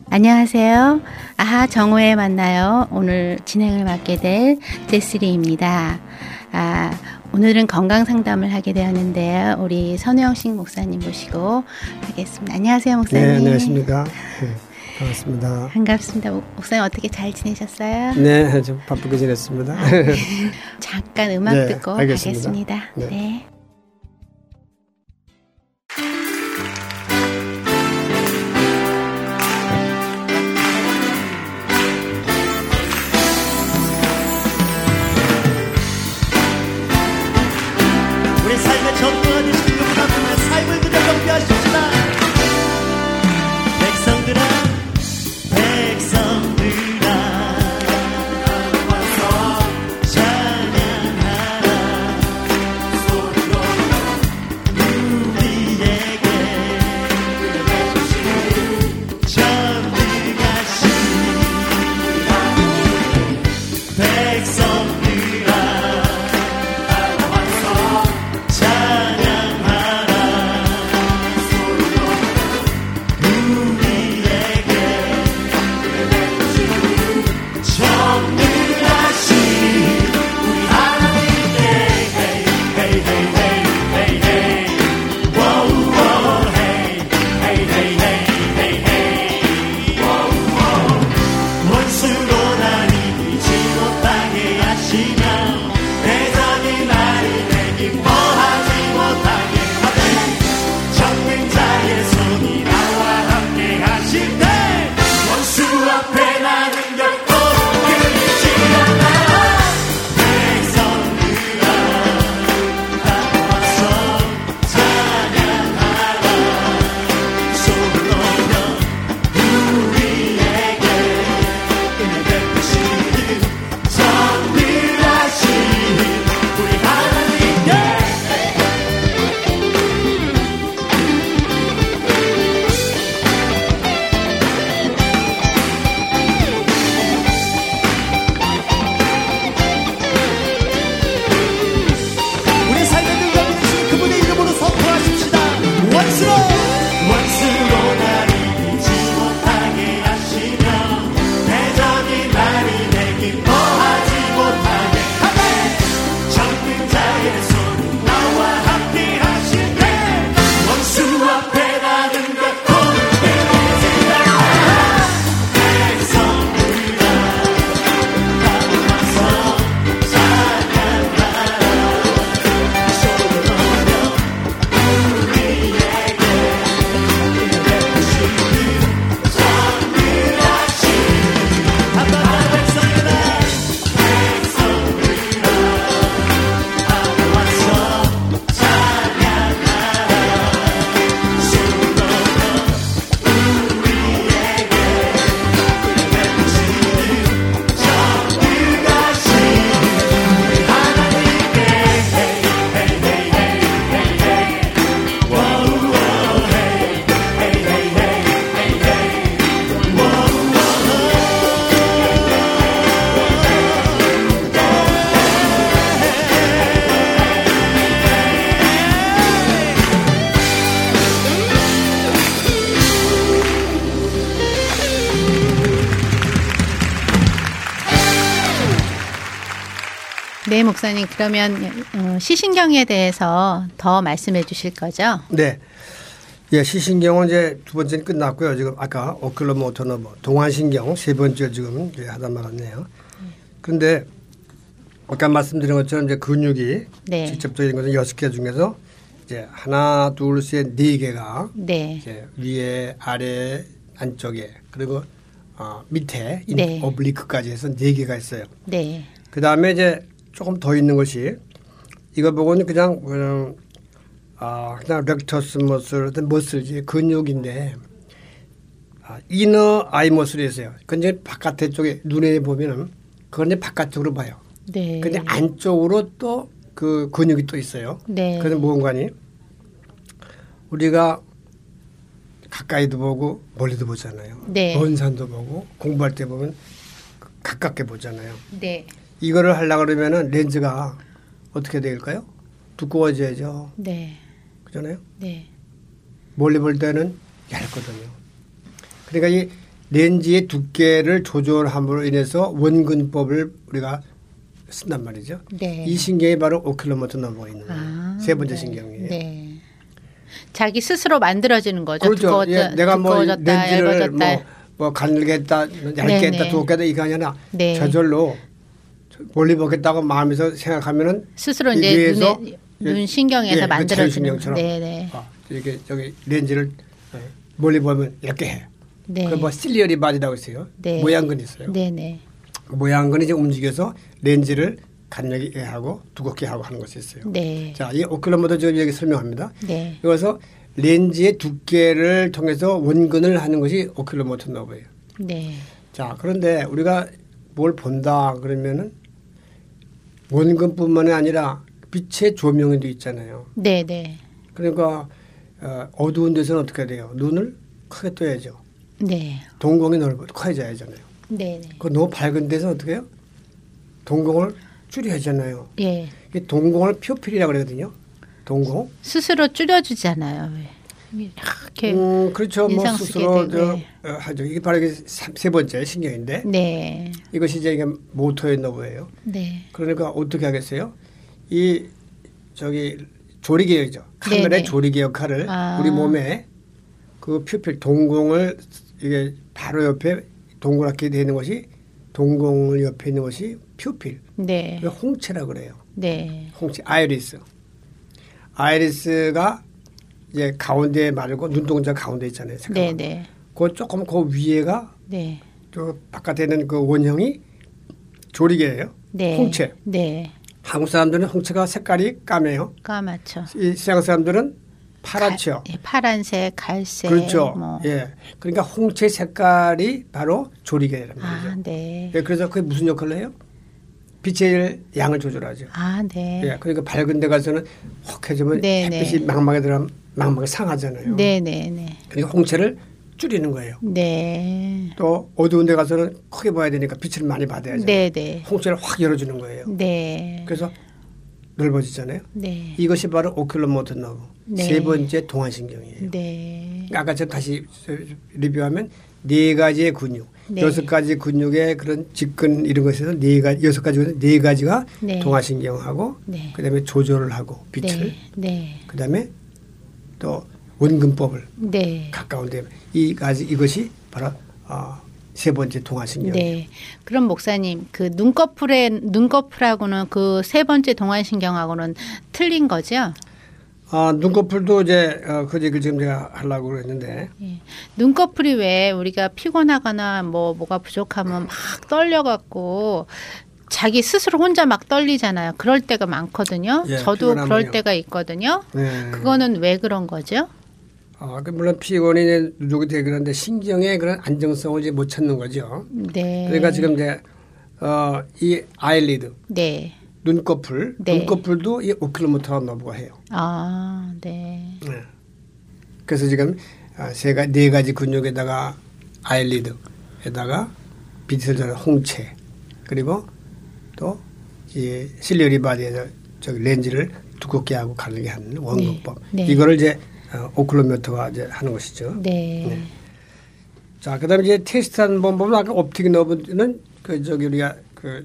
안녕하세요. 아하 정오에 만나요. 오늘 진행을 맡게 될 제스리입니다. 오늘은 건강 상담을 하게 되었는데요. 우리 선우영식 목사님 모시고 하겠습니다. 안녕하세요, 목사님. 네, 안녕하십니까. 네, 반갑습니다. 반갑습니다. 목사님 어떻게 잘 지내셨어요? 네, 좀 바쁘게 지냈습니다. 잠깐 음악 네, 듣고 알겠습니다. 가겠습니다. 네. 네. 네, 목사님. 그러면 시신경에 대해서 더 말씀해 주실 거죠? 네. 예, 시신경은 이제 두 번째는 끝났고요. 지금 아까 오클로모터 너버 동안신경 세 번째 지금 하다 말았네요. 그런데 아까 말씀드린 것처럼 이제 근육이 네. 직접적인 것은 6개 중에서 이제 하나, 둘, 셋, 4개가 네. 이제 위에, 아래, 안쪽에 그리고 밑에 네. 오블리크까지 해서 4개가 있어요. 네. 그 다음에 이제 조금 더 있는 것이 이거 보고는 그냥 렉터스 머슬 어떤 머슬이 근육인데 이너 아이 머슬이 있어요. 그건 이제 바깥에 쪽에 눈에 보면은 그건 이제 바깥쪽으로 봐요. 네. 근데 안쪽으로 또 그 근육이 또 있어요. 네. 그래서 무언가니 우리가 가까이도 보고 멀리도 보잖아요. 네. 먼 산도 보고 공부할 때 보면 가깝게 보잖아요. 네. 이거를 하려고 그러면은 렌즈가 어떻게 될까요? 두꺼워져야죠. 네. 그렇잖아요. 네. 멀리 볼 때는 얇거든요. 그러니까 이 렌즈의 두께를 조절함으로 인해서 원근법을 우리가 쓴단 말이죠. 네. 이 신경이 바로 오큘로모터 너브가 있는 거예요. 세 번째 네. 신경이에요. 네. 자기 스스로 만들어지는 거죠. 그렇죠. 두꺼워졌다, 내가 뭐 두꺼워졌다, 렌즈를 얇아졌다. 뭐 가늘게 했다, 얇게 네, 했다, 네. 두껍게 했다 이게 아니라 네. 저절로 멀리 보겠다고 마음에서 생각하면은 스스로 이제 위에서 눈 신경에서 그 만들어지는. 자율신경처럼 네네. 이렇게 저기 렌즈를 멀리 보면 이렇게 해. 네. 그 뭐 실리어리 바디라고 있어요. 네. 모양근이 있어요. 네네. 모양근이 이제 움직여서 렌즈를 가늘게 하고 두껍게 하고 하는 것이 있어요. 네. 자, 이 오큘러모터 저 여기 설명합니다. 네. 여기서 렌즈의 두께를 통해서 원근을 하는 것이 오큘러모터 너브예요. 네. 자, 그런데 우리가 뭘 본다 그러면은 원근뿐만이 아니라 빛의 조명에도 있잖아요. 네네. 그러니까 어두운 데서는 어떻게 돼요? 눈을 크게 떠야죠. 네. 동공이 커져야 하잖아요. 네네. 그 너무 밝은 데서 어떻게 해요? 동공을 줄여야 하잖아요. 예. 이 동공을 피오필이라고 그러거든요. 동공. 스스로 줄여주잖아요. 왜. 이렇게. 그렇죠. 뭐 인상 쓰게 스스로 되고, 하죠. 이게 바로 이게 세 번째 신경인데 네. 이것이 이제 이게 모터의 너브예요. 네. 그러니까 어떻게 하겠어요? 이 저기 조리개죠. 카메라의 네네. 조리개 역할을 우리 몸에 그 퓨필 동공을 이게 바로 옆에 동그랗게 되는 것이 동공을 옆에 있는 것이 퓨필. 네. 홍채라고 그래요. 네. 홍채 아이리스. 아이리스가 이제 가운데 말고 눈동자 가운데 있잖아요. 네. 네. 그 조금 그 위에가 네. 저 바깥에 있는 그 원형이 조리개예요. 네. 홍채. 네. 한국 사람들은 홍채가 색깔이 까매요. 까맣죠. 이 서양 사람들은 파랗죠. 예, 파란색, 갈색. 그렇죠. 뭐. 예. 그러니까 홍채 색깔이 바로 조리개란 말이죠. 아, 네. 예, 그래서 그게 무슨 역할을 해요? 빛의 양을 조절하죠. 아, 네. 예. 그러니까 밝은 데 가서는 혹해지면 네, 햇빛이 네. 망망에 들어가면 망망에 상하잖아요. 네, 네, 네. 그러니까 홍채를 줄이는 거예요. 네. 또 어두운 데 가서는 크게 봐야 되니까 빛을 많이 받아야죠. 네, 네. 홍채를 확 열어주는 거예요. 네. 그래서 넓어지잖아요. 네. 이것이 바로 오큘러모터 너브. 네. 세 번째 동안신경이에요. 네. 아까 저 다시 리뷰하면 네 가지의 근육, 네. 6가지 근육의 그런 직근 이런 것에서 여섯 가지가 네. 동안신경하고 네. 그다음에 조절을 하고 빛을 네. 네. 그다음에 또 원근법을 네. 가까운데 이것이 바로 세 번째 동안신경. 네. 그럼 목사님, 그 눈꺼풀하고는 그 세 번째 동안신경하고는 틀린 거죠? 눈꺼풀도 이제 그 얘기를 지금 제가 하려고 그랬는데 예. 눈꺼풀이 왜 우리가 피곤하거나 뭐가 부족하면 막 떨려갖고 자기 스스로 혼자 막 떨리잖아요. 그럴 때가 많거든요. 예, 저도 피곤하면요. 그럴 때가 있거든요. 네. 그거는 왜 그런 거죠? 물론 피곤이 이제 누적이 되긴 한데 신경의 그런 안정성을 이제 못 찾는 거죠. 네. 그러니까 지금 이제 이 아일리드 네. 눈꺼풀, 네. 눈꺼풀도 이 오큘러모터 너브가 해요. 아, 네. 네. 그래서 지금 네 가지 근육에다가 아일리드에다가 빛을 전하는 홍채 그리고 또 이 실리어리 바디에서 저기 렌즈를 두껍게 하고 가늘게 하는 원근법. 네. 네. 이거를 이제 오큘러모터가 이제 하는 것이죠. 네. 네. 자, 그다음에 이제 테스트한 방법은 아까 옵틱 너브는 그 저기 우리가 그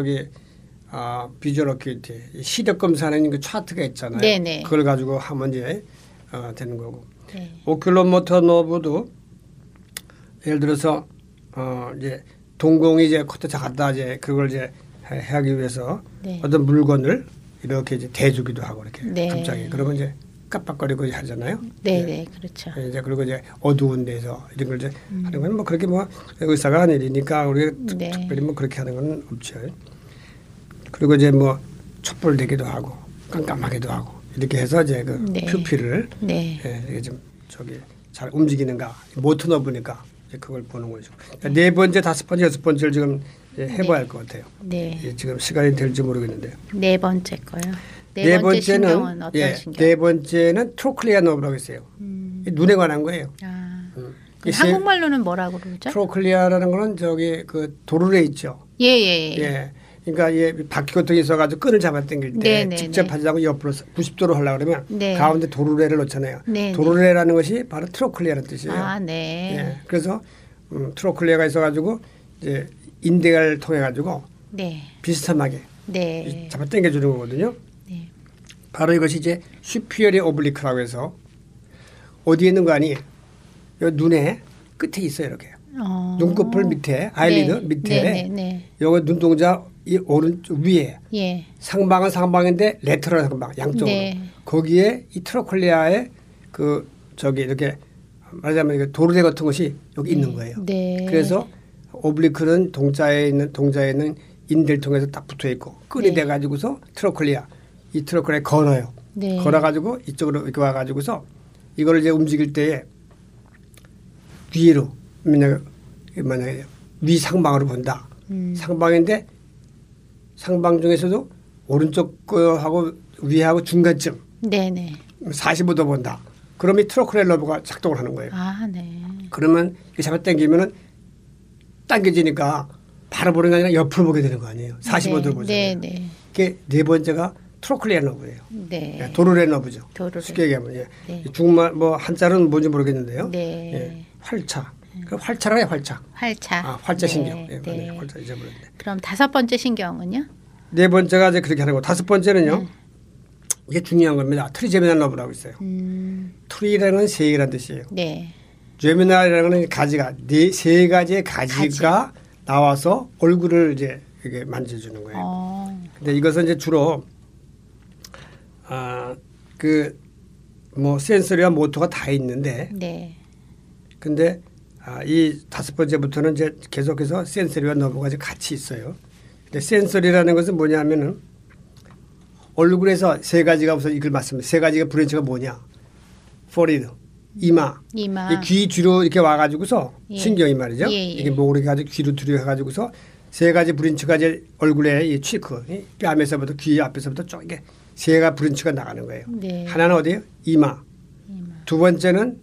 비주얼 어큐티 시력 검사하는 그 차트가 있잖아요. 네네. 그걸 가지고 하면 이제 되는 거고. 네. 오큘러모터 너브도 예를 들어서 이제 동공이 이제 콧대 작았다 이제 그걸 이제 하기 위해서 네. 어떤 물건을 이렇게 이제 대주기도 하고 이렇게 네. 갑자기 그러면 이제 깜빡거리고 하잖아요. 네, 네, 그렇죠. 이제 그리고 이제 어두운 데서 이런 걸 이제 하는 건 뭐 그렇게 뭐 의사가 하는 일이니까 우리가 네. 특별히 뭐 그렇게 하는 건 없죠. 그리고 이제 뭐 촛불 되기도 하고 깜깜하기도 하고 이렇게 해서 이제 그 네. 퓨필을 네. 이게 좀 저기 잘 움직이는가 모터 너브니까 이제 그걸 보는 거죠. 네 번째, 다섯 번째, 여섯 번째를 지금 해봐야 할 것 같아요. 네. 지금 시간이 될지 모르겠는데요. 네 번째 거요. 네 번째 신경은 번째는 어떤 신경? 네 번째는 트로클리아 너브라고 있어요. 눈에 관한 거예요. 아. 이 한국말로는 뭐라고 그러죠? 트로클리아라는 거는 저기 그 도르래 있죠. 예. 예. 그러니까 얘 바퀴고통이 있어가지고 끈을 잡아당길 때 네네네. 직접 하지 않고 옆으로 90도로 하려고 그러면 네. 가운데 도르래를 놓잖아요. 네네. 도르래라는 것이 바로 트로클리아라는 뜻이에요. 아, 네. 예. 그래서 트로클리아가 있어가지고 이제 인대를 통해 가지고 네. 비스듬하게 네. 잡아 당겨주는 거거든요. 네. 바로 이것이 이제 슈피어리 오블리크라고 해서 어디에 있는 거 아니? 요 눈에 끝에 있어요 이렇게. 눈꺼풀 밑에 아이리드 네. 밑에 네. 네. 네. 요거 눈동자 이 오른쪽 위에 예. 상방은 상방인데 레터럴 상방 양쪽으로 네. 거기에 이 트로클리아의 그 저기 이렇게 말하자면 도르래 같은 것이 여기 있는 거예요. 네. 그래서 오블리크는 동자에 있는 인대를 통해서 딱 붙어 있고 끈이 네. 돼 가지고서 이 트로클리아에 걸어요. 네. 걸어 가지고 이쪽으로 이렇게 와 가지고서 이거를 이제 움직일 때에 위로 만약에 위 상방으로 본다. 상방인데 상방 중에서도 오른쪽 거하고 위하고 중간쯤 네네. 45도 본다. 그럼 이 트로클리아 러브가 작동을 하는 거예요. 아, 네. 그러면 이렇게 잡아 당기면은 당겨지니까 바로 보는 게 아니라 옆으로 보게 되는 거 아니에요. 45도로 보잖아요. 네네. 이게 네 번째가 트로클리아 러브예요. 네. 도르래 러브죠. 도르래. 쉽게 얘기하면 예. 네. 중국말 뭐 한자는 뭔지 모르겠는데요. 네. 예. 활차. 그 활차라요, 활차. 활차. 아, 활자신경. 네. 예, 네. 맞아요. 활자 잊어버렸네. 그럼 5번째 신경은요? 네 번째가 이제 그렇게 하는 거. 5번째는요. 이게 중요한 겁니다. 트리제미널 러브라고 있어요. 트리라는 건 세 개란 뜻이에요. 네. 제미널이라는 건 가지가 세 가지의 가지가 나와서 얼굴을 이제 이렇게 만져주는 거예요. 근데 이것은 이제 주로 뭐 센서리와 모터가 다 있는데, 네. 근데 이 5번째부터는 이제 계속해서 센서리와 너브가 이제 같이 있어요. 근데 센서리라는 것은 뭐냐면은 얼굴에서 세 가지가 우선 이걸 맞습니다. 세 가지가 브랜치가 뭐냐? 포리드, 이마. 이 귀 뒤로 이렇게 와가지고서 예. 신경이 말이죠. 예, 예. 이게 목으로 가지고 귀로 들여가지고서 세 가지 브랜치가 이제 얼굴에 이 치크, 이 뺨에서부터 귀 앞에서부터 쭉 이게 세 가지 브랜치가 나가는 거예요. 네. 하나는 어디예요? 이마. 두 번째는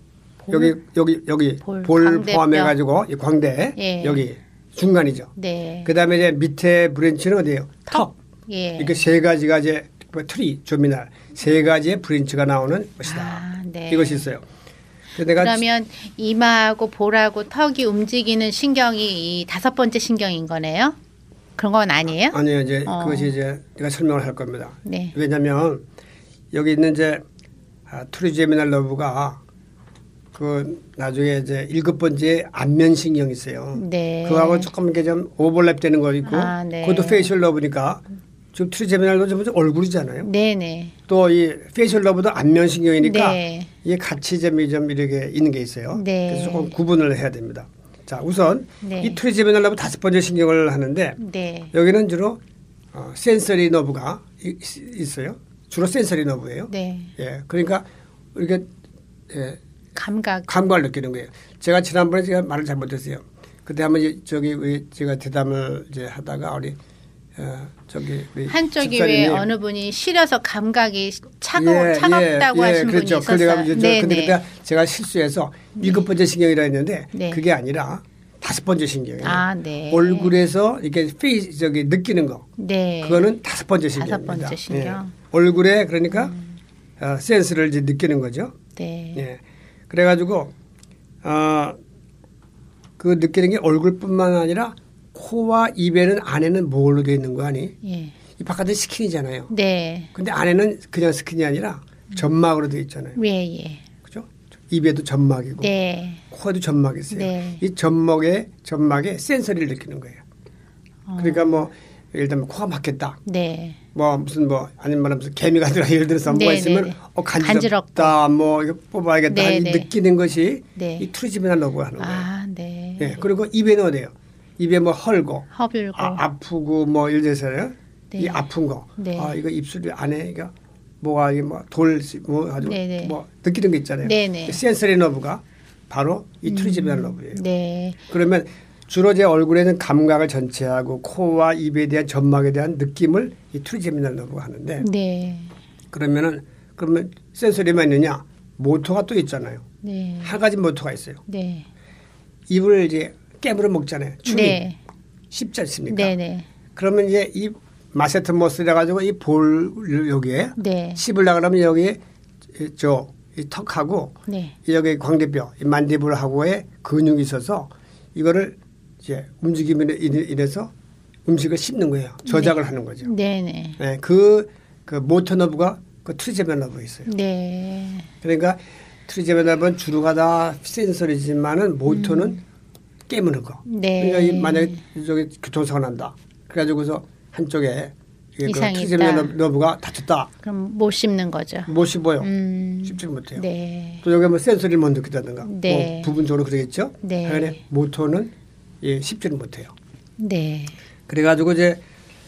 여기 볼 포함해 가지고 이 광대 예. 여기 중간이죠. 네. 그다음에 이제 밑에 브랜치는 어디예요? 턱. 예. 이렇게 세 가지가 이제 트리 조미날 세 가지의 브랜치가 나오는 것이다. 아, 네. 이것이 있어요. 내가 그러면 이마하고 볼하고 턱이 움직이는 신경이 이 5번째 신경인 거네요? 그런 건 아니에요? 아니요, 이제 그것이 이제 제가 설명을 할 겁니다. 네. 왜냐하면 여기 있는 이제 트리제미널 러브가 그 나중에 이제 7번째 안면 신경이 있어요. 네. 그거하고 조금 이렇게 좀 오버랩 되는 거 있고, 네. 그것도 페이셜 러브니까 지금 트리제미널도 좀 얼굴이잖아요. 네네. 또 이 페이셜 러브도 안면 신경이니까 네. 이게 같이 좀 이렇게 있는 게 있어요. 네. 그래서 조금 구분을 해야 됩니다. 자, 우선 네. 이 트리제미널 러브 5번째 신경을 하는데 네. 여기는 주로 센서리 너브가 있어요. 주로 센서리 너브예요. 네. 예, 그러니까 이렇게 감각을 느끼는 거예요. 제가 지난번에 제가 말을 잘못했어요. 그때 한번 저기 제가 대담을 이제 하다가 우리 저기 한쪽이 왜 어느 분이 시려서 감각이 차갑다고 하신 그렇죠. 분이 있었어요. 근데 그때 제가 실수해서 7번째 신경이라 했는데 네. 그게 아니라 5번째 신경이에요. 아, 네. 얼굴에서 이렇게 저기 느끼는 거. 네. 그거는 5번째 신경입니다. 5번째 신경. 예. 얼굴에 그러니까 센스를 이제 느끼는 거죠. 네. 예. 그래가지고 그 느끼는 게 얼굴뿐만 아니라 코와 입에는 안에는 뭘로 되어 있는 거 아니? 예. 이 바깥은 스킨이잖아요. 네. 근데 안에는 그냥 스킨이 아니라 점막으로 되어 있잖아요. 예. 그죠? 입에도 점막이고 네. 코에도 점막이 있어요. 네. 이 점막에 센서리를 느끼는 거예요. 그러니까 뭐 예를 들면 코가 막혔다. 네. 뭐 무슨 아니면 무슨 개미가 들어 예를 들어서 뭐가 있으면 간지럽다. 뭐 이거 뽑아야겠다. 느끼는 것이 이 트리제미널 러브가 하는 거예요. 아, 네. 네. 그리고 입에는 어디예요? 입에 뭐 허불고 아프고 뭐 예를 들어서요. 네. 이 아픈 거. 네. 이거 입술 안에 이거 뭐가 이게 뭐 아주 뭐 느끼는 게 있잖아요. 네네. 센서리 너브가 바로 이 트리제미널 러브예요. 네. 그러면 주로 제 얼굴에는 감각을 전체하고 코와 입에 대한 점막에 대한 느낌을 이 트리제미널 너브가 하는데 네. 그러면 센서리만 있느냐? 모터가 또 있잖아요. 네. 한 가지 모터가 있어요. 네. 입을 이제 깨물어 먹잖아요. 추리. 네. 쉽지 않습니까? 네네. 그러면 이제 이 마세트 머슬이라 가지고 이 볼 여기에 네. 씹으려 그러면 여기에 이 턱하고 네. 여기 광대뼈, 이 만디블하고의 근육이 있어서 이거를 이제 움직임에 인해서 음식을 씹는 거예요. 저작을 네. 하는 거죠. 네네. 네, 그 모터 너브가 그 트리제미널 너브가 있어요. 네. 그러니까 트리제미널 너브는 주로가 다 센서리지만은 모터는 깨무는 거. 네. 그러니까 만약에 저기 교통사고 난다. 그래가지고서 한쪽에 그 이상이 트리제미널 있다. 너브가 다쳤다. 그럼 못 씹는 거죠. 못 씹어요. 씹지 못해요. 네. 또 여기 뭐 센서리를 못 느낀다든가 네. 뭐 부분적으로 그러겠죠. 네. 하여간에 모터는 씹지를 못해요. 네. 그래가지고 이제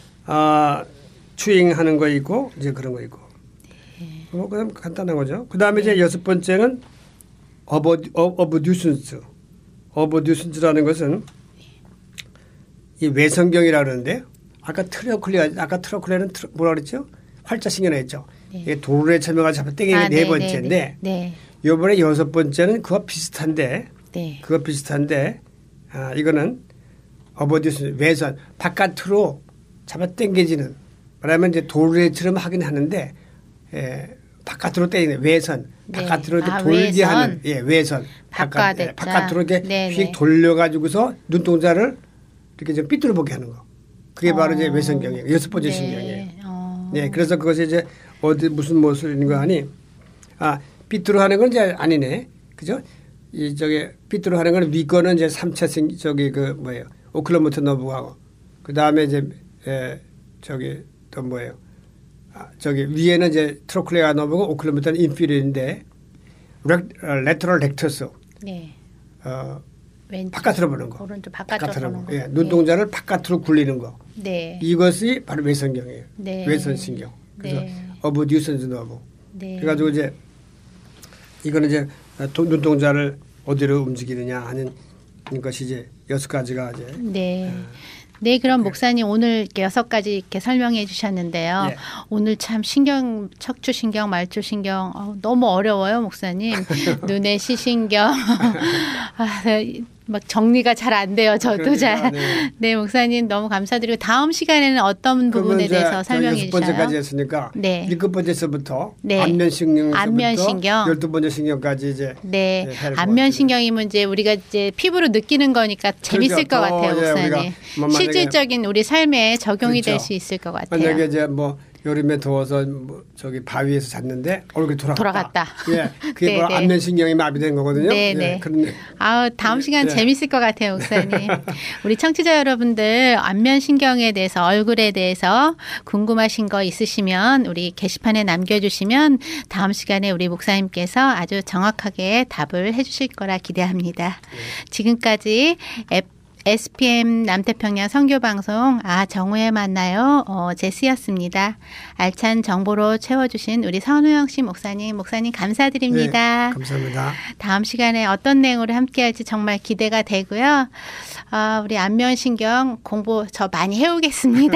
추잉하는 거 있고 이제 그런 거 있고. 그다음 간단한 거죠. 그다음에 이제 여섯 번째는 어버듀슨스. 어버듀슨스라는 것은 이 외성경이라 그러는데 아까 트러클레는 뭐라 그랬죠? 활자신경이라 했죠. 이게 도르래 처명을 잡아 땡기는 게 네 번째인데 이번에 여섯 번째는 그와 비슷한데 이거는 어버듀슨 외선 바깥으로 잡아 당겨지는 말하면 이제 도르래처럼 하긴 하는데 바깥으로 땡기는 외선 바깥으로 돌게 외선. 하는 외선 바깥으로 이렇게 휙 돌려가지고서 눈동자를 이렇게 좀 삐뚤어 보게 하는 거. 그게 바로 이제 외선경이에요. 여섯 번째 신경이에요. 네, 그래서 그것이 이제 어디 무슨 모습인 거 아니? 삐뚤어 하는 건 이제 아니네, 그죠? 이 저기 삐뚤어 하는 건 위 거는 이제 3차 저기 그 뭐예요? 오클로모터 너브하고 그 다음에 이제 저기 또 뭐예요? 저기 위에는 이제 트로클레아 너브고 오클로모터는 인피리어인데 레터럴 렉터스. 네. 바깥으로 보는 거. 오른쪽 바깥으로 보는 거. 예, 눈동자를 바깥으로 굴리는 거. 네. 이것이 바로 외선경이에요. 네. 외선신경. 그래서 네. 어버듀슨스 너브. 네. 그래가지고 이제 이거는 이제 눈동자를 어디로 움직이느냐 하는 것이 이제 여섯 가지가 이제. 네. 네, 그럼 목사님 오늘 이렇게 6가지 이렇게 설명해 주셨는데요. 네. 오늘 참 척추신경, 말초신경 너무 어려워요, 목사님. 눈의 시신경. 막 정리가 잘 안 돼요. 저도 그러니까, 잘. 네, 목사님 너무 감사드리고 다음 시간에는 어떤 부분에 대해서 설명해 주셔요? 6번째까지 했으니까 네. 7번째서부터 네. 안면신경 12번째 신경까지 이제 네. 안면신경이면 이제 우리가 이제 피부로 느끼는 거니까 재밌을 것 같아요, 목사님. 실질적인 우리 삶에 적용이 될 수 있을 것 같아요. 만약에 이제 뭐 여름에 더워서 뭐 저기 바위에서 잤는데 얼굴이 돌아갔다. 예, 그게 바로 안면신경이 마비된 거거든요. 네네. 예, 그런데 다음 시간 재밌을 것 같아요, 목사님. 우리 청취자 여러분들 안면신경에 대해서 얼굴에 대해서 궁금하신 거 있으시면 우리 게시판에 남겨주시면 다음 시간에 우리 목사님께서 아주 정확하게 답을 해주실 거라 기대합니다. 지금까지 SPM 남태평양 선교방송 정우에 만나요. 제시였습니다. 알찬 정보로 채워주신 우리 선우영 씨 목사님 감사드립니다. 네, 감사합니다. 다음 시간에 어떤 내용으로 함께할지 정말 기대가 되고요. 우리 안면신경 공부 저 많이 해오겠습니다.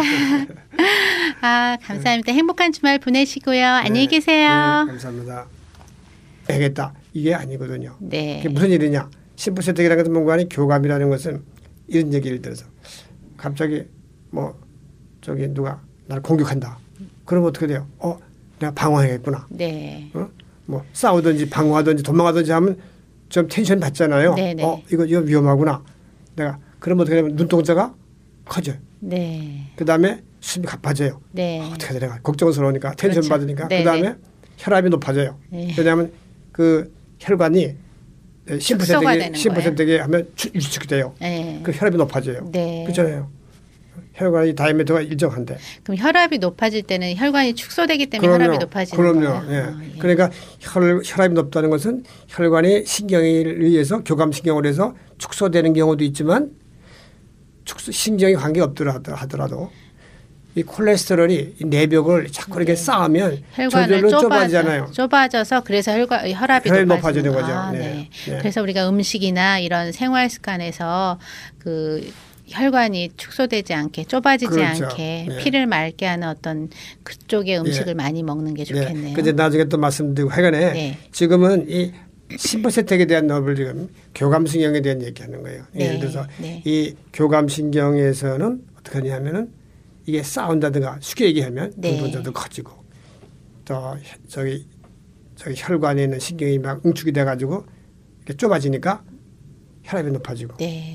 감사합니다. 행복한 주말 보내시고요. 안녕히 계세요. 네, 감사합니다. 되겠다. 이게 아니거든요. 네. 그게 무슨 일이냐. 심부세택이라는 것은 뭔가 아니 교감이라는 것은 이런 얘기를 들어서 갑자기 뭐 저기 누가 나를 공격한다. 그러면 어떻게 돼요? 내가 방어해야겠구나. 네. 뭐 싸우든지 방어하든지 도망하든지 하면 좀 텐션 받잖아요. 네네. 이거 위험하구나. 내가 그러면 어떻게 되면 눈동자가 커져요. 네. 그다음에 숨이 가빠져요. 네. 어떻게 해야 되나 걱정스러우니까 텐션 그렇죠. 받으니까. 네네. 그다음에 혈압이 높아져요. 네. 왜냐하면 그 혈관이 축소가 되는 10%게 하면 유축이 돼요. 네. 그 혈압이 높아져요. 네. 그렇잖아요. 혈관이 다이아미터가 일정한데. 그럼 혈압이 높아질 때는 혈관이 축소되기 때문에 혈압이 높아지는 거예요. 그럼요. 예. 그러니까 혈압이 높다는 것은 혈관이 신경에 의해서 교감신경으로 해서 축소되는 경우도 있지만 신경이 관계가 없더라도 하더라도 이 콜레스테롤이 이 내벽을 자꾸 이렇게 쌓으면 혈관을 좁아지잖아요. 좁아져서 그래서 혈압이 높아지는 거죠. 네. 그래서 우리가 음식이나 이런 생활 습관에서 그 혈관이 축소되지 않게 좁아지지 그렇죠. 않게 네. 피를 맑게 하는 어떤 그쪽의 음식을 많이 먹는 게 좋겠네요. 근데 나중에 또 말씀드리고 하여간에 지금은 이 심부세택에 대한 너블 지금 교감신경에 대한 얘기하는 거예요. 예를 들어서 이 교감신경에서는 어떻게 하냐면은 이게 싸운다든가 쉽게 얘기하면 눈동자도 커지고 또 저기 혈관에 있는 신경이 막 응축이 돼가지고 이렇게 좁아지니까 혈압이 높아지고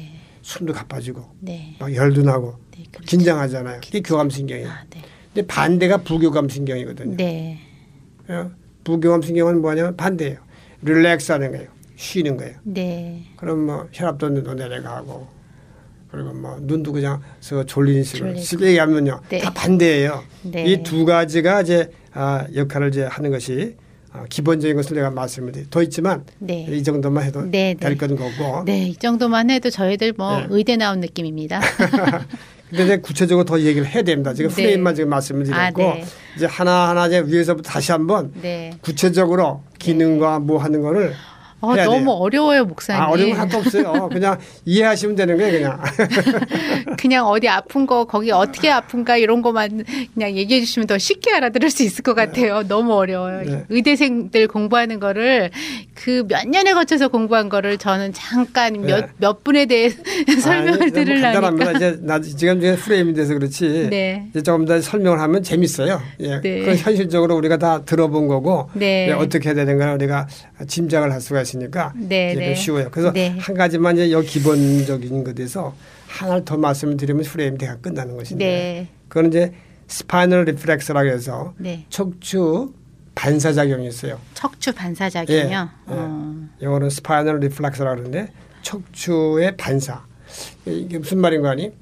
숨도 가빠지고 네. 막 열도 나고 네, 그렇죠. 긴장하잖아요. 이게 교감신경이에요. 네. 근데 반대가 부교감신경이거든요. 네. 부교감신경은 뭐냐면 반대예요. 릴렉스하는 거예요. 쉬는 거예요. 네. 그럼 뭐 혈압도 내려가고 그리고 뭐 눈도 그냥 졸린 식으로 쉽게 얘기하면요. 네. 다 반대예요. 네. 이 두 가지가 이제 역할을 이제 하는 것이 기본적인 것을 내가 말씀을 드려요. 더 있지만 네. 이 정도만 해도 네, 될 건 거고. 네, 이 정도만 해도 저희들 뭐 네. 의대 나온 느낌입니다. 근데 이제 구체적으로 더 얘기를 해야 됩니다. 지금 네. 프레임만 지금 말씀을 드렸고 네. 이제 하나하나 이제 위에서부터 다시 한번 네. 구체적으로 기능과 뭐 하는 거를 해야 너무 돼요. 어려워요, 목사님. 어려운 거 하나도 없어요. 그냥 이해하시면 되는 거예요, 그냥. 그냥 어디 아픈 거, 거기 어떻게 아픈가 이런 것만 그냥 얘기해 주시면 더 쉽게 알아들을 수 있을 것 같아요. 너무 어려워요. 네. 의대생들 공부하는 거를 그 몇 년에 거쳐서 공부한 거를 저는 잠깐 몇 분에 대해 설명을 들으려니까. 간단합니다. 이제 나 지금 이제 프레임이 돼서 그렇지. 네. 이제 조금 더 설명을 하면 재밌어요. 예. 네. 그건 현실적으로 우리가 다 들어본 거고 네. 어떻게 해야 되는가 우리가 짐작을 할 수가 있으니까 네, 이제 네. 쉬워요. 그래서 네. 한 가지만 이제 여 기본적인 것에서 하나를 더 말씀을 드리면 프레임 대가 끝나는 것인데 네. 그건 이제 스파이널 리플렉스라고 해서 네. 척추 반사작용이 있어요. 척추 반사작용이요. 예. 영어로는 스파이널 리플렉스라고 그러는데 척추의 반사. 이게 무슨 말인 거 아니?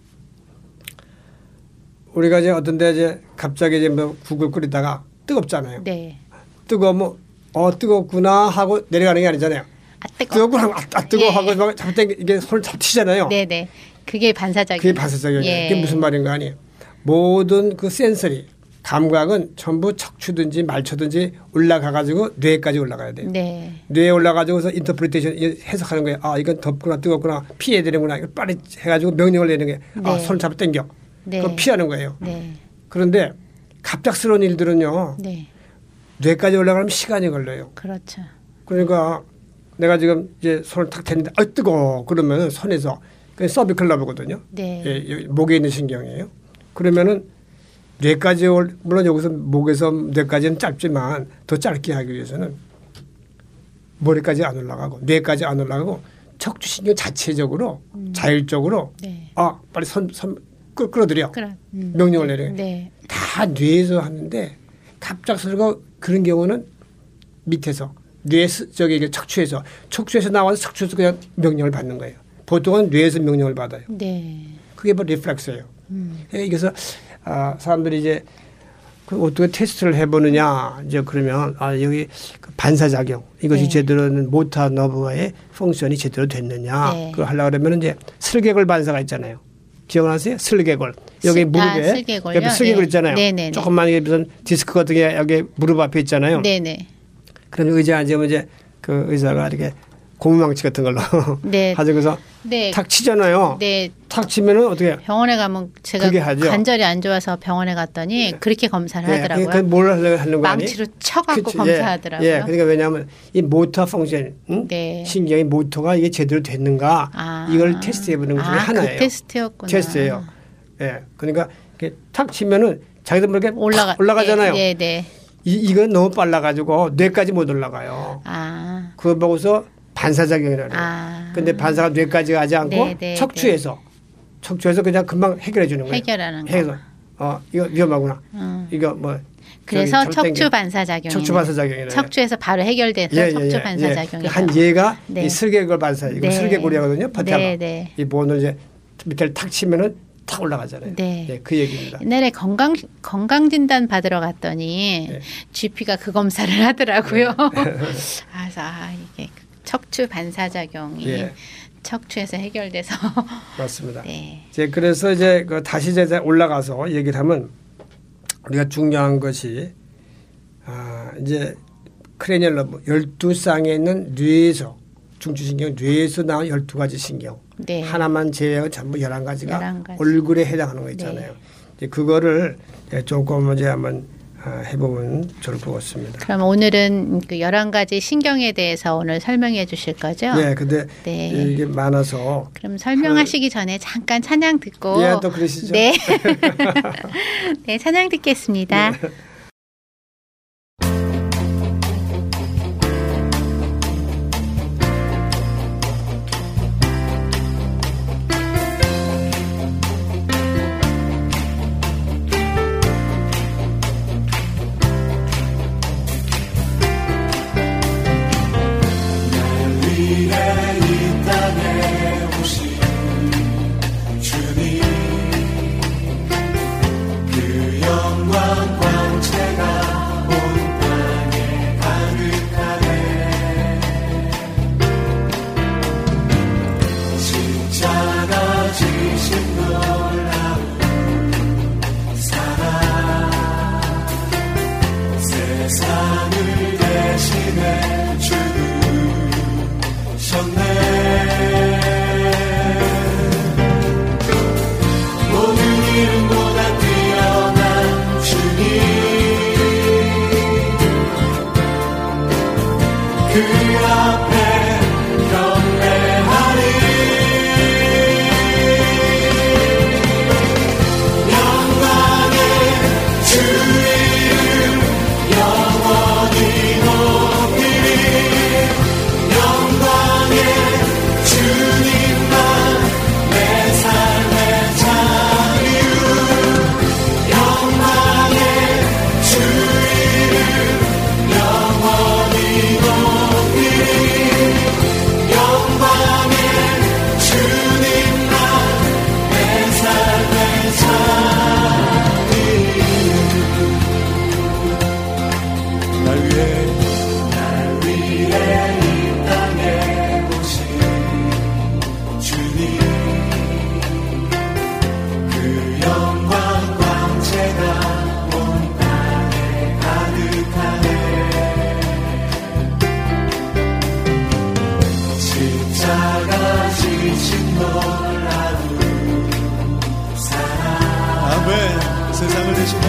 우리가 이제 어떤 데 이제 갑자기 이제 뭐 국을 끓이다가 뜨겁잖아요. 네. 뜨거우면 뜨겁구나 하고 내려가는 게 아니잖아요. 뜨겁구나 뜨거워 하고 막 잘못된 이게 손을 잡히잖아요. 네네. 그게 반사작용. 그게 반사작용이에요. 예. 그게 무슨 말인 거 아니에요? 모든 그 센서리 감각은 전부 척추든지 말초든지 올라가가지고 뇌까지 올라가야 돼요. 네. 뇌에 올라가지고서 인터프리테이션 해석하는 거예요. 이건 덥구나 뜨겁구나 피해야 되는구나. 이걸 빨리 해가지고 명령을 내는 게 네. 손을 잡아 당겨. 네. 그거 피하는 거예요. 네. 그런데 갑작스러운 일들은요. 네. 뇌까지 올라가면 시간이 걸려요. 그렇죠. 그러니까 내가 지금 이제 손을 탁 댔는데 뜨거워 그러면 손에서 그게 서비컬 러브거든요. 네. 예, 목에 있는 신경이에요. 그러면은 뇌까지 물론 여기서 목에서 뇌까지는 짧지만 더 짧게 하기 위해서는 머리까지 안 올라가고 뇌까지 안 올라가고 척추신경 자체적으로 자율적으로 네. 빨리 손 끌어들여 명령을 내려. 네. 다 뇌에서 하는데 갑작스러워 그런 경우는 밑에서 뇌 저기 척추에서 나와서 척추에서 그냥 명령을 받는 거예요. 보통은 뇌에서 명령을 받아요. 네. 그게 뭐 리플렉스예요. 그래서 사람들이 이제 그 어떻게 테스트를 해보느냐 이제 그러면 여기 그 반사작용 이것이 네. 제대로는 모터 너브의 펑션이 제대로 됐느냐 네. 그걸 하려고 그러면 이제 슬개골 반사가 있잖아요. 기억나세요? 슬개골 여기 무릎에 슬개골요? 옆에 슬개골 네. 있잖아요. 네네네. 조금만 이게 무슨 디스크 같은 게 여기 무릎 앞에 있잖아요. 네네. 그럼 의자에 앉으면 이제 그 의사가 이렇게 고무망치 같은 걸로 네. 하죠. 그래서 네. 탁 치잖아요. 네. 탁 치면은 어떻게 해요? 병원에 가면 제가 그게 하죠. 관절이 안 좋아서 병원에 갔더니 그렇게 검사를 하더라고요. 뭘 하는 거 아니? 망치로 쳐갖고 그치, 검사하더라고요. 예, 그러니까 왜냐하면 이 모터 펑션, 네. 신경의 모터가 이게 제대로 됐는가 이걸 테스트해보는 것 중에 하나예요. 그 테스트였구나. 테스트예요. 예, 그러니까 이렇게 탁 치면은 자기도 모르게 올라가잖아요. 네, 네. 이건 너무 빨라가지고 뇌까지 못 올라가요. 그거 보고서 반사작용이라는 거예요. 근데 반사가 뇌까지 가지 않고 척추에서 그냥 금방 해결해 주는 거예요. 해결하는 거. 해서 이거 위험하구나. 이거 뭐 그래서 척추 반사작용이. 척추 반사작용이래요. 척추에서 바로 해결돼서 척추 반사작용이. 한 얘가 이 슬개골 반사. 이거 슬개골이거든요. 버텨봐. 네. 이 본을 이제 밑에를 탁 치면은 탁 올라가잖아요. 네. 그 얘기입니다. 옛날에 건강 진단 받으러 갔더니 GP가 그 검사를 하더라고요. 그래서 이게 척추 반사작용이 척추에서 해결돼서 맞습니다. 네. 그래서 이제 다시 이제 올라가서 얘기를 하면 우리가 중요한 것이 이제 크레니얼 러브 12쌍에 있는 뇌에서 중추신경 뇌에서 나온 12가지 신경 하나만 제외하고 전부 11가지가 얼굴에 해당하는 거 있잖아요. 이제 그거를 조금 이제 한번 해보면 좋을 것 같습니다. 그럼 오늘은 그 11가지 신경에 대해서 오늘 설명해 주실 거죠? 네, 근데 이게 많아서. 그럼 설명하시기 전에 잠깐 찬양 듣고. 예, 또 그러시죠. 네. 네, 찬양 듣겠습니다. 네.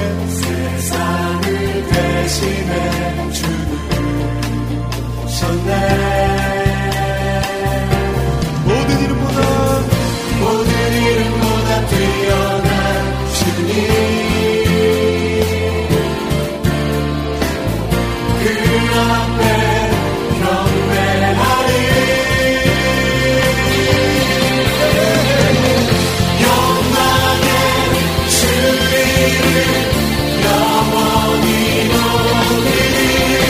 세상을 대신해 주셨네. 모든 이름보다 뛰어난 주님, 그 앞에 경배하리. 영광의 주 이름 영원히 높이리.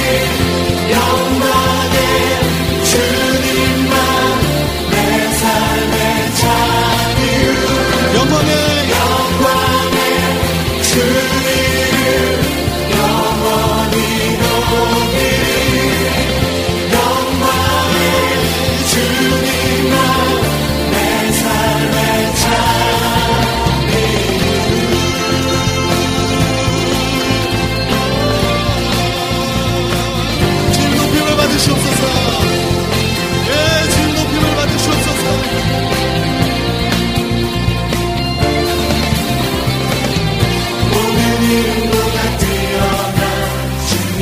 영광의 주님만 내 삶의 자유. 영광의 주 이름 영원히 높이리. 영광의 주님만 내 삶의 자유. 주님 높임을 받으시옵소서. 예, 주님 높임을 받으시옵소서. 모든 이름보다 뛰어난 주님,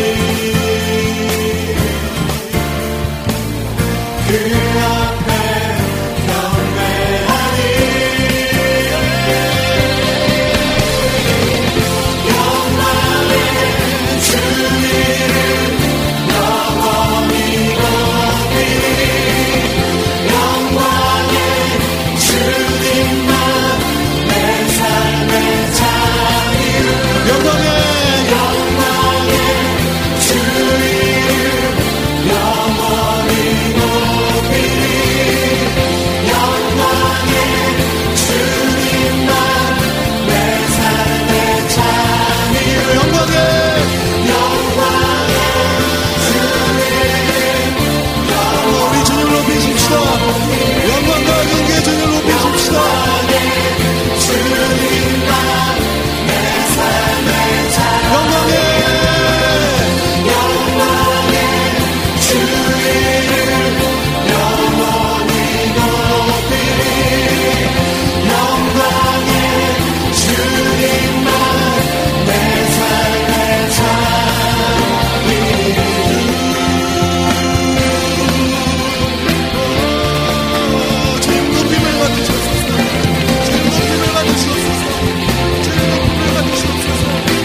그 앞에 경배하리. 영광의 주 이름 영원히 높이리. 영광의 주님만 내 삶의 자유. 영광의 주 이름 영원히 높이리. 영광의 주님만 내 삶의 자유. 영광의 우리 주님 높이십시다. 영광과 경계 주님 높이십시다. 주님만 내 삶의 자유. 영광의 주 이름 영원히 높이리. 영광의 주님만 내 삶의 자유. 주님 높임을 받으시옵소서. 주님 높임을 받으시옵소서. 주님 높임을 받으시옵소서.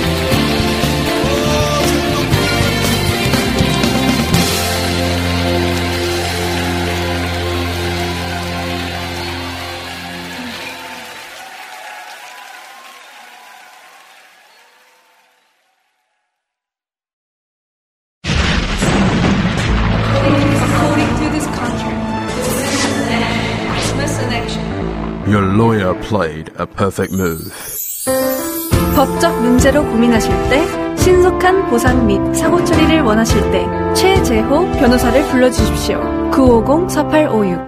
주님 높임을 According to this contract, Christmas and action. Your lawyer played a perfect move. 법적 문제로 고민하실 때, 신속한 보상 및 사고 처리를 원하실 때 최재호 변호사를 불러주십시오. 950-4856.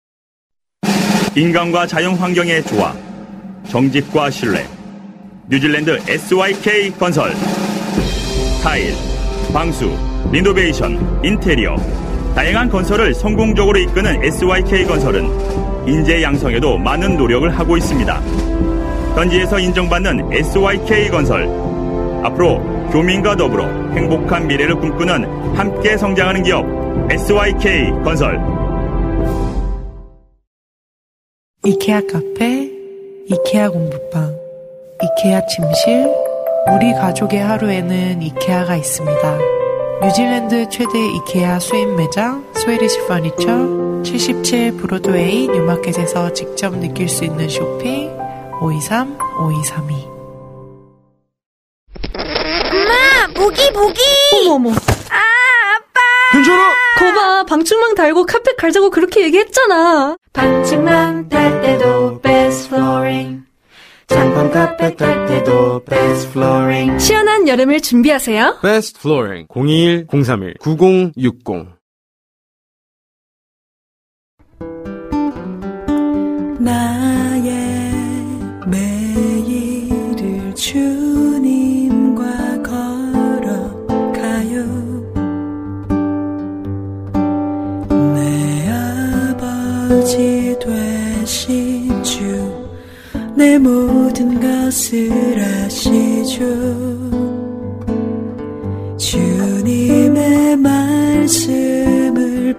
인간과 자연 환경의 조화, 정직과 신뢰. 뉴질랜드 SYK 건설. 타일, 방수, 리노베이션, 인테리어. 다양한 건설을 성공적으로 이끄는 SYK 건설은 인재 양성에도 많은 노력을 하고 있습니다. 현지에서 인정받는 SYK 건설. 앞으로 교민과 더불어 행복한 미래를 꿈꾸는 함께 성장하는 기업 SYK 건설. 이케아 카페, 이케아 공부방, 이케아 침실. 우리 가족의 하루에는 이케아가 있습니다. 뉴질랜드 최대 이케아 수입 매장 스웨디시 퍼니처 77 브로드웨이 뉴마켓에서 직접 느낄 수 있는 쇼핑 523-5232. 엄마! 모기! 어머머. 아빠! 괜찮아? 거봐, 방충망 달고 카펫 갈자고 그렇게 얘기했잖아. 방충망 탈 때도 베스트 플로링, 장판 카펫 탈 때도 베스트 플로링. 시원한 여름을 준비하세요. Best Flooring 021-331-9060. 나의 매일을 주님과 걸어가요. 내 아버지 되신 주, 내 모든 것을 아시죠.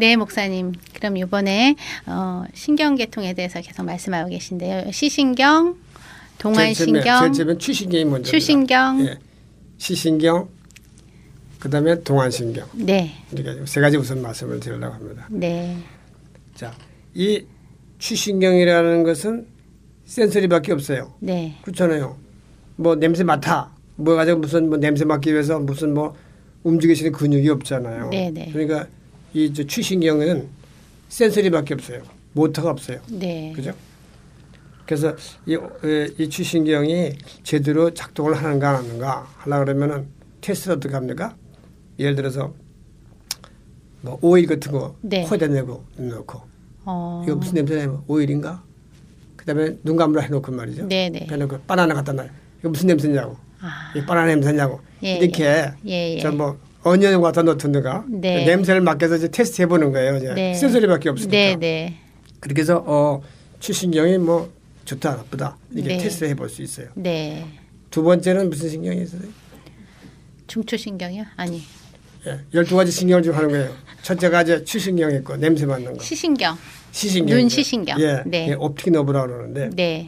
네, 목사님. 그럼 이번에 신경계통에 대해서 계속 말씀하고 계신데요. 시신경, 동안신경, 제일 추신경이 먼저. 추신경, 예. 시신경, 그다음에 동안신경. 네, 이렇게 세 가지 우선 말씀을 드리려고 합니다. 네, 자, 이 추신경이라는 것은 센서리밖에 없어요. 네, 그렇잖아요. 뭐 냄새 맡아, 뭐 가지고 무슨 뭐 냄새 맡기 위해서 무슨 뭐 움직일 수 있는 근육이 없잖아요. 네, 네. 그러니까 이 추신경은 센서리밖에 없어요. 모터가 없어요. 네, 그죠? 그래서 이 추신경이 제대로 작동을 하는가 안 하는가 하려고 그러면은 테스트를 어떻게 합니까? 예를 들어서 뭐 오일 같은 거 네. 코에다 내고 넣고 이거 무슨 냄새 나면 오일인가? 그다음에 눈 감으라 해놓고 말이죠. 네네. 해놓고 바나나 갖다 놔요. 이거 무슨 냄새냐고. 아. 이 바나나 냄새냐고. 예, 이렇게 예, 예. 저 뭐 어니언 갖다 놓던가 네. 냄새를 맡겨서 이제 테스트 해보는 거예요. 이제 네. 센서리밖에 없으니까. 네네. 그렇게 해서 추신경이 뭐 좋다 나쁘다 이렇게 네. 테스트 해볼 수 있어요. 네. 두 번째는 무슨 신경이 있어요? 중추신경이요? 아니. 예, 12가지 신경을 좀 하는 거예요. 첫째가 이제 추신경이 있고 냄새 맡는 거. 시신경. 시신경. 눈 시신경. 예, 네. 예, 옵틱 너브라고 그러는데 네.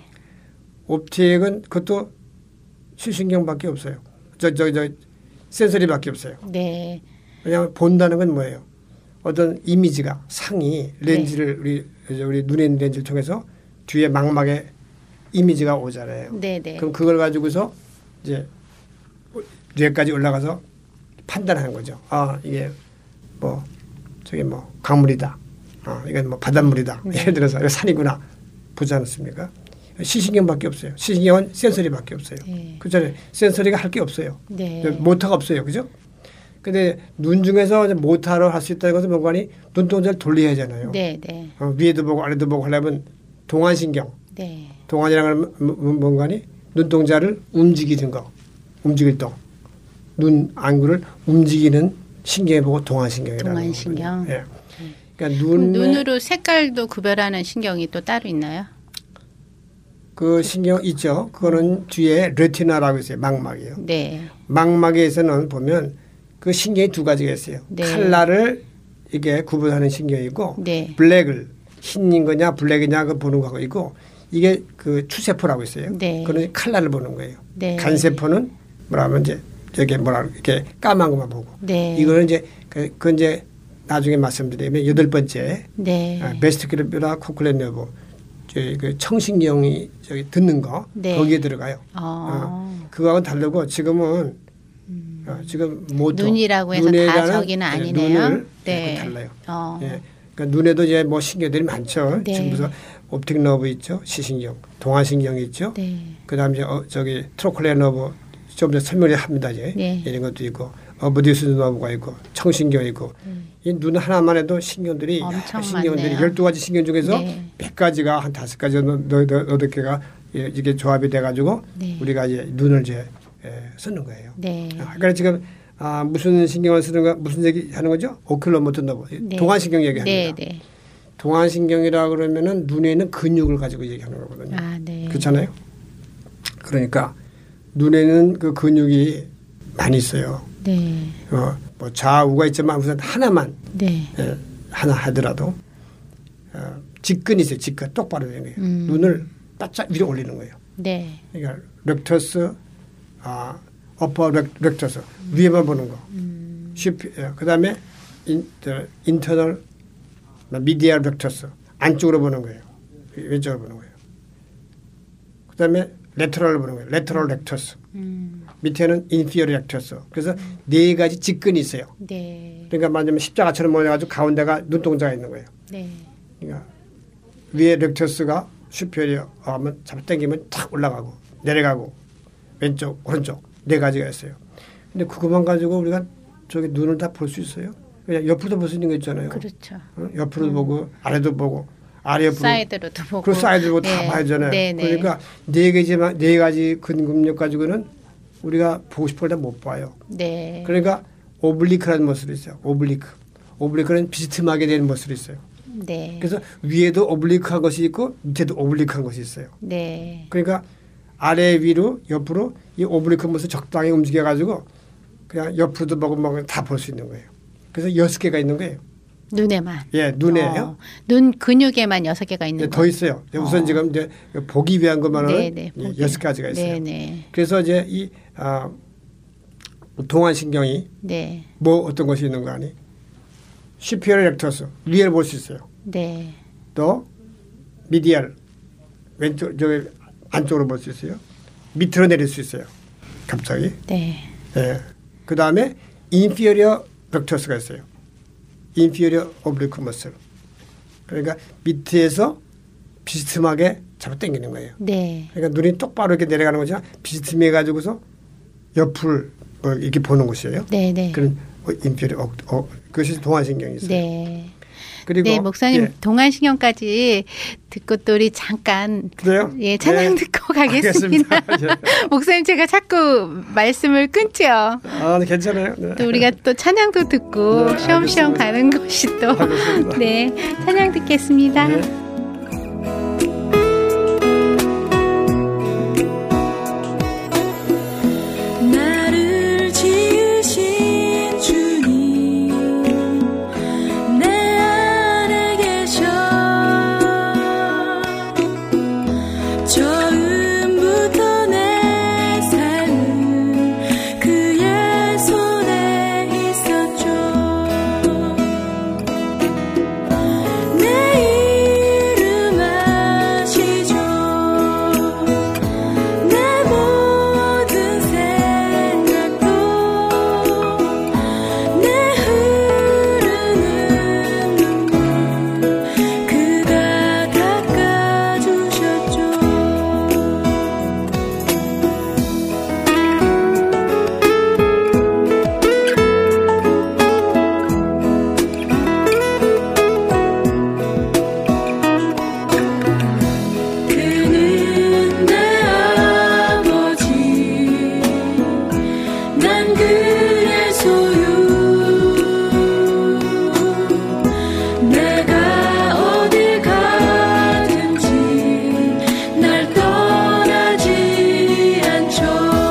옵틱은 그것도 추신경밖에 없어요. 저 센서리밖에 없어요. 네. 왜냐하면 본다는 건 뭐예요? 어떤 이미지가 상이 렌즈를 우리 눈에 있는 렌즈를 통해서 뒤에 망막에 이미지가 오잖아요. 네네. 그럼 그걸 가지고서 이제 뇌까지 올라가서 판단하는 거죠. 아 이게 뭐 저게 뭐 강물이다. 이건 뭐 바닷물이다. 네. 예를 들어서 이거 산이구나 보지 않습니까? 시신경밖에 없어요. 시신경은 센서리밖에 없어요. 네. 그렇잖아요. 센서리가 할 게 없어요. 네. 모터가 없어요. 그죠? 근데 눈 중에서 모터로 할 수 있다는 것은 뭔가니 눈동자를 돌려야 하잖아요. 네네. 위에도 보고 아래도 보고 하려면 동안신경. 네. 동안이라는 건 뭔가니 눈동자를 움직이는 거. 움직일 동. 눈 안구를 움직이는 신경에 보고 동안신경이라는 거예요. 동안신경. 예. 그러니까 눈으로 색깔도 구별하는 신경이 또 따로 있나요? 그 신경 있죠. 그거는 뒤에 레티나라고 있어요. 망막이에요. 네. 망막에서는 보면 그 신경이 두 가지가 있어요. 네. 칼라를 이게 구분하는 신경이 있고 네. 블랙을 흰인 거냐 블랙이냐 그 보는 거가 있고 이게 그 추세포라고 있어요. 네. 그런 칼라를 보는 거예요. 네. 간세포는 뭐라 하면 이제 저게 뭐라 이렇게 까만 것만 보고 네. 이거는 이제 그 이제 나중에 말씀드리면 8번째 네. 베스티큘라 코클레 너브 그 청신경이 저기 듣는 거 네. 거기에 들어가요. 그거하고 다르고 지금은 지금 모터 눈이라고 해서 다 저기는 아니네요. 눈을 네. 달라요. 예. 그러니까 눈에도 이제 뭐 신경들이 많죠. 네. 지금부터 옵틱 너브 있죠, 시신경, 동안신경이 있죠. 네. 그다음에 이제 저기 트로클레어 너브 좀 더 설명을 합니다. 이제 네. 이런 것도 있고 어브디우스 너브가 있고 청신경 있고 이 눈 하나만 해도 신경들이 신경들이 많네요. 12가지 신경 중에서 네. 100가지가 한 5가지 8개가 이게 조합이 돼가지고 네. 우리가 이제 눈을 이제 쓰는 거예요. 네. 그러니까 지금 무슨 신경을 쓰는가 무슨 얘기 하는 거죠? 오큘러모터 너브 네. 동안신경 얘기합니다. 네, 네. 동안신경이라 그러면은 눈에 있는 근육을 가지고 얘기하는 거거든요. 아, 네. 그렇잖아요. 그러니까 눈에는 그 근육이 많이 있어요. 네. 뭐 좌우가 있지만 우선 하나만 네. 하나 하더라도 직근이 있어요. 직근 똑바로 되는 거예요. 눈을 바짝 위로 올리는 거예요. 네. 그러니까 렉터스, 어퍼 렉터스 위에만 보는 거. 그다음에 인터널 미디얼 렉터스 안쪽으로 보는 거예요. 왼쪽으로 보는 거예요. 그다음에 레터럴로 보는 거예요. 레터럴 렉터스. 밑에는 인피어리 렉터스. 그래서 네 가지 직근이 있어요. 네. 그러니까 말하자면 십자가처럼 모여가지고 가운데가 눈동자가 있는 거예요. 네. 그러니까 위에 렉터스가 슈페리어 하면 잡당기면 탁 올라가고 내려가고 왼쪽 오른쪽 네 가지가 있어요. 근데 그것만 가지고 우리가 저기 눈을 다 볼 수 있어요? 그냥 옆으로도 볼 수 있는 거 있잖아요. 그렇죠. 옆으로도 보고 아래도 보고 아래 옆으로 사이드로도 보고 그 사이드로 다 네. 봐야 되잖아요. 네, 네. 그러니까 네 가지 근근력 가지고는 우리가 보고 싶을 때 못 봐요. 네. 그러니까 오블리크라는 모습이 있어요. 오블리크는 비스듬하게 되는 모습이 있어요. 네. 그래서 위에도 오블리크한 것이 있고 밑에도 오블리크한 것이 있어요. 네. 그러니까 아래 위로 옆으로 이 오블리크 모습 적당히 움직여 가지고 그냥 옆으로도 보고 다 볼 수 있는 거예요. 그래서 6개가 있는 거예요. 눈에만. 예, 눈에요. 눈 근육에만 6개가 있는 더 있어요. 우선 지금 이제 보기 위한 것만은 네, 6가지가 있어요. 네. 그래서 이제 이 동안신경이 네. 뭐 어떤 것이 있는 거 아니? 슈피어럴 렉터스 위를 볼 수 있어요. 네. 또 미디얼 왼쪽 저 안쪽으로 볼 수 있어요. 밑으로 내릴 수 있어요. 갑자기. 네. 예. 그 다음에 인피어리어 렉터스가 있어요. 인피어리어 오블리크 머슬. 그러니까 밑에서 비스듬하게 잡아당기는 거예요. 네. 그러니까 눈이 똑바로 이렇게 내려가는 거지만 비스듬해 가지고서 옆을 뭐 이렇게 보는 곳이에요. 네. 그런 인피어리어 그것이 동안신경이 있어요. 네. 그리고 네, 목사님 예. 동안신경까지 듣고 또 우리 잠깐 그래요? 예, 찬양 네. 듣고 가겠습니다. 예. 목사님 제가 자꾸 말씀을 끊죠. 아, 괜찮아요. 네. 또 우리가 또 찬양도 듣고 네, 쉬엄쉬엄 알겠습니다. 가는 것이 또 알겠습니다. 네, 찬양 듣겠습니다. 네. 나를 지으신 주님 내 안에 계셔 처음부터 내 삶은 그의 손에 있었죠. 내 이름 아시죠. 내 모든 생각도 내 흐르는 눈물 그가 닦아주셨죠. 그는 내 아버지 난 그의 소유 내가 어딜 가든지 날 떠나지 않죠.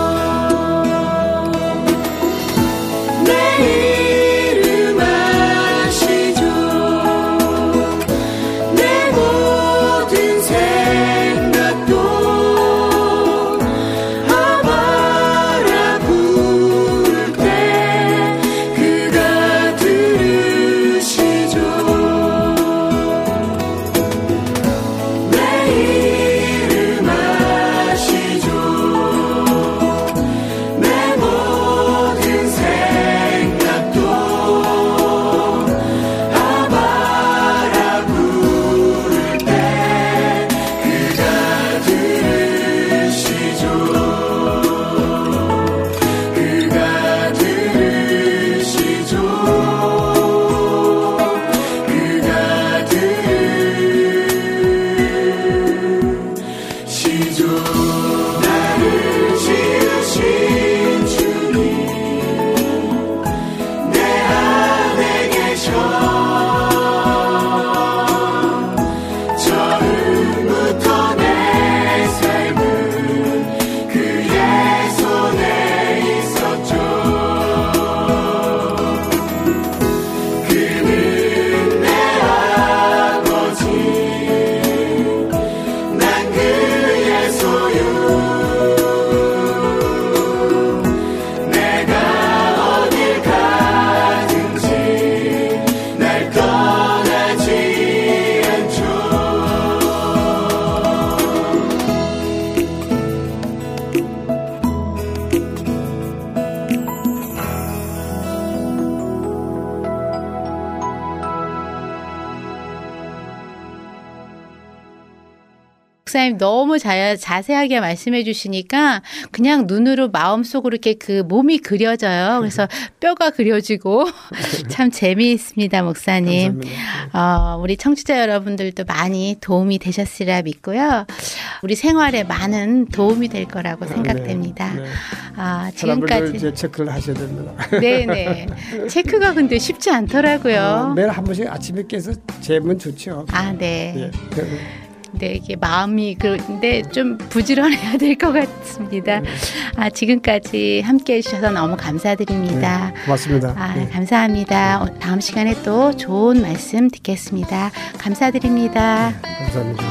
내 이름 아시죠. 내 모든 생각도 아바라 부를 때 그가 들으시죠. 내 이름 아시죠. 내 모든 생각도 아바라 부를 때 그가 들으시죠. 그가 들으시죠. 그가 들으시죠. 나를 지으신 주님 내 안에 계셔 처음부터 내 삶은 그의 손에 있었죠. 그는 내 아버지 난 그의 소유 내가 어딜 가든지 날 떠나지 않죠. 목사님 너무 자세하게 말씀해 주시니까 그냥 눈으로 마음속으로 이렇게 그 몸이 그려져요. 그래서 뼈가 그려지고 참 재미있습니다, 목사님. 우리 청취자 여러분들도 많이 도움이 되셨으리라 믿고요. 우리 생활에 많은 도움이 될 거라고 생각됩니다. 네. 지금까지 이제 체크를 하셔야 됩니다. 네네. 체크가 근데 쉽지 않더라고요. 매일 한 번씩 아침에 깨서 재면 좋죠. 네. 예. 네, 이게 마음이 그런데 좀 부지런해야 될 것 같습니다. 지금까지 함께 해주셔서 너무 감사드립니다. 고맙습니다. 감사합니다. 다음 시간에 또 좋은 말씀 듣겠습니다. 감사드립니다. 감사합니다.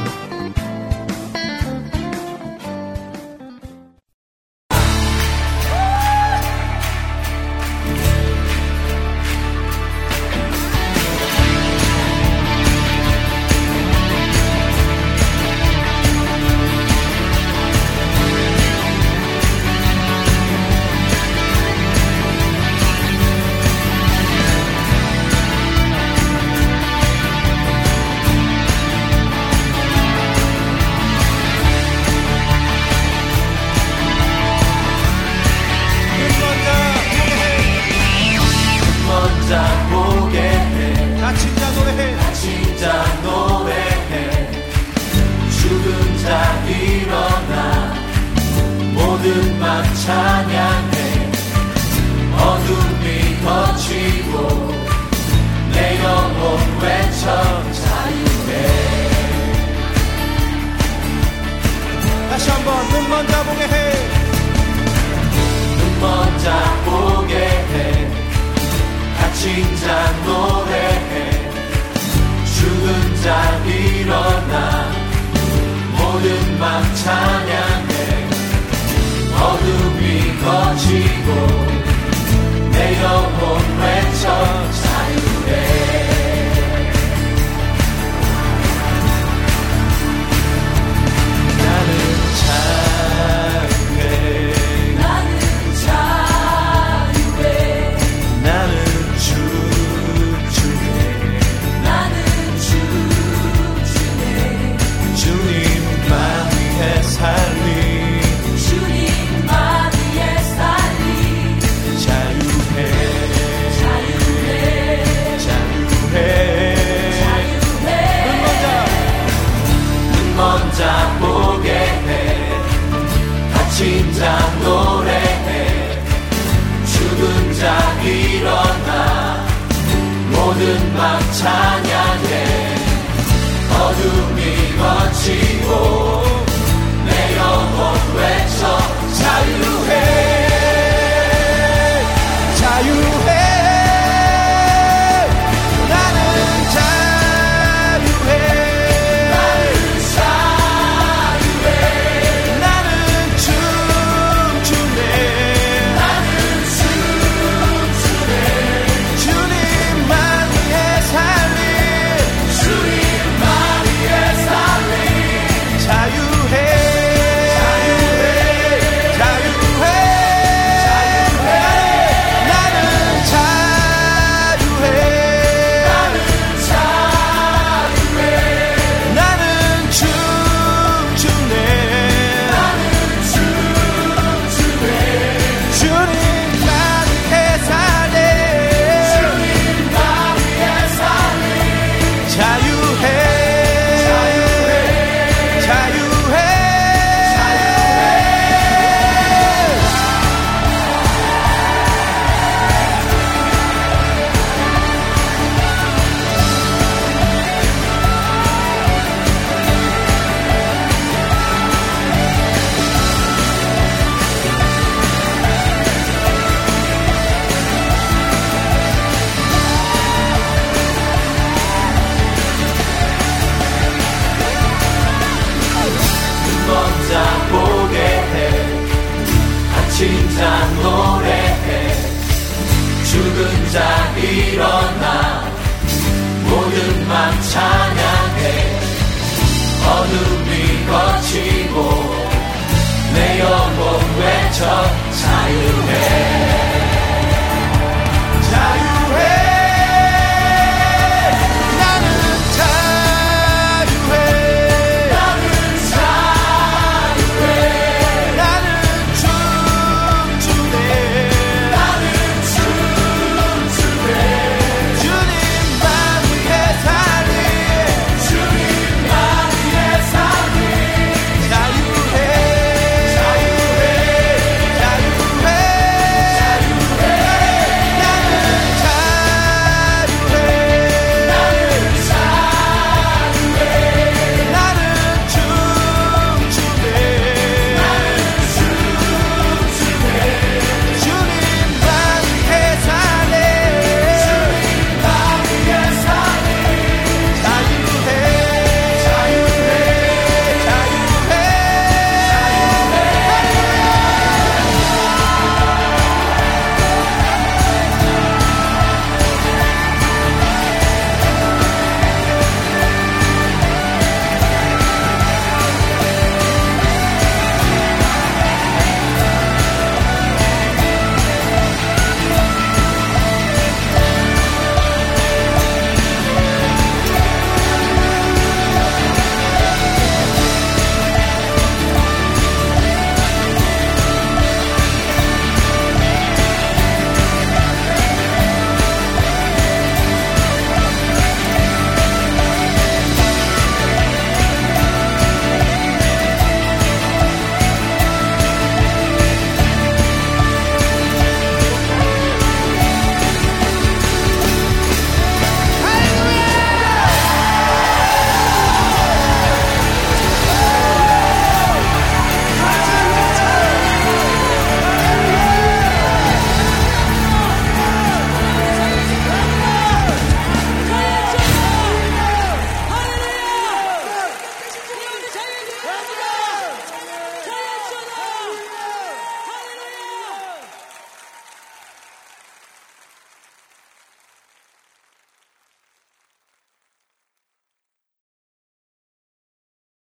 내 영혼 외쳐 자유해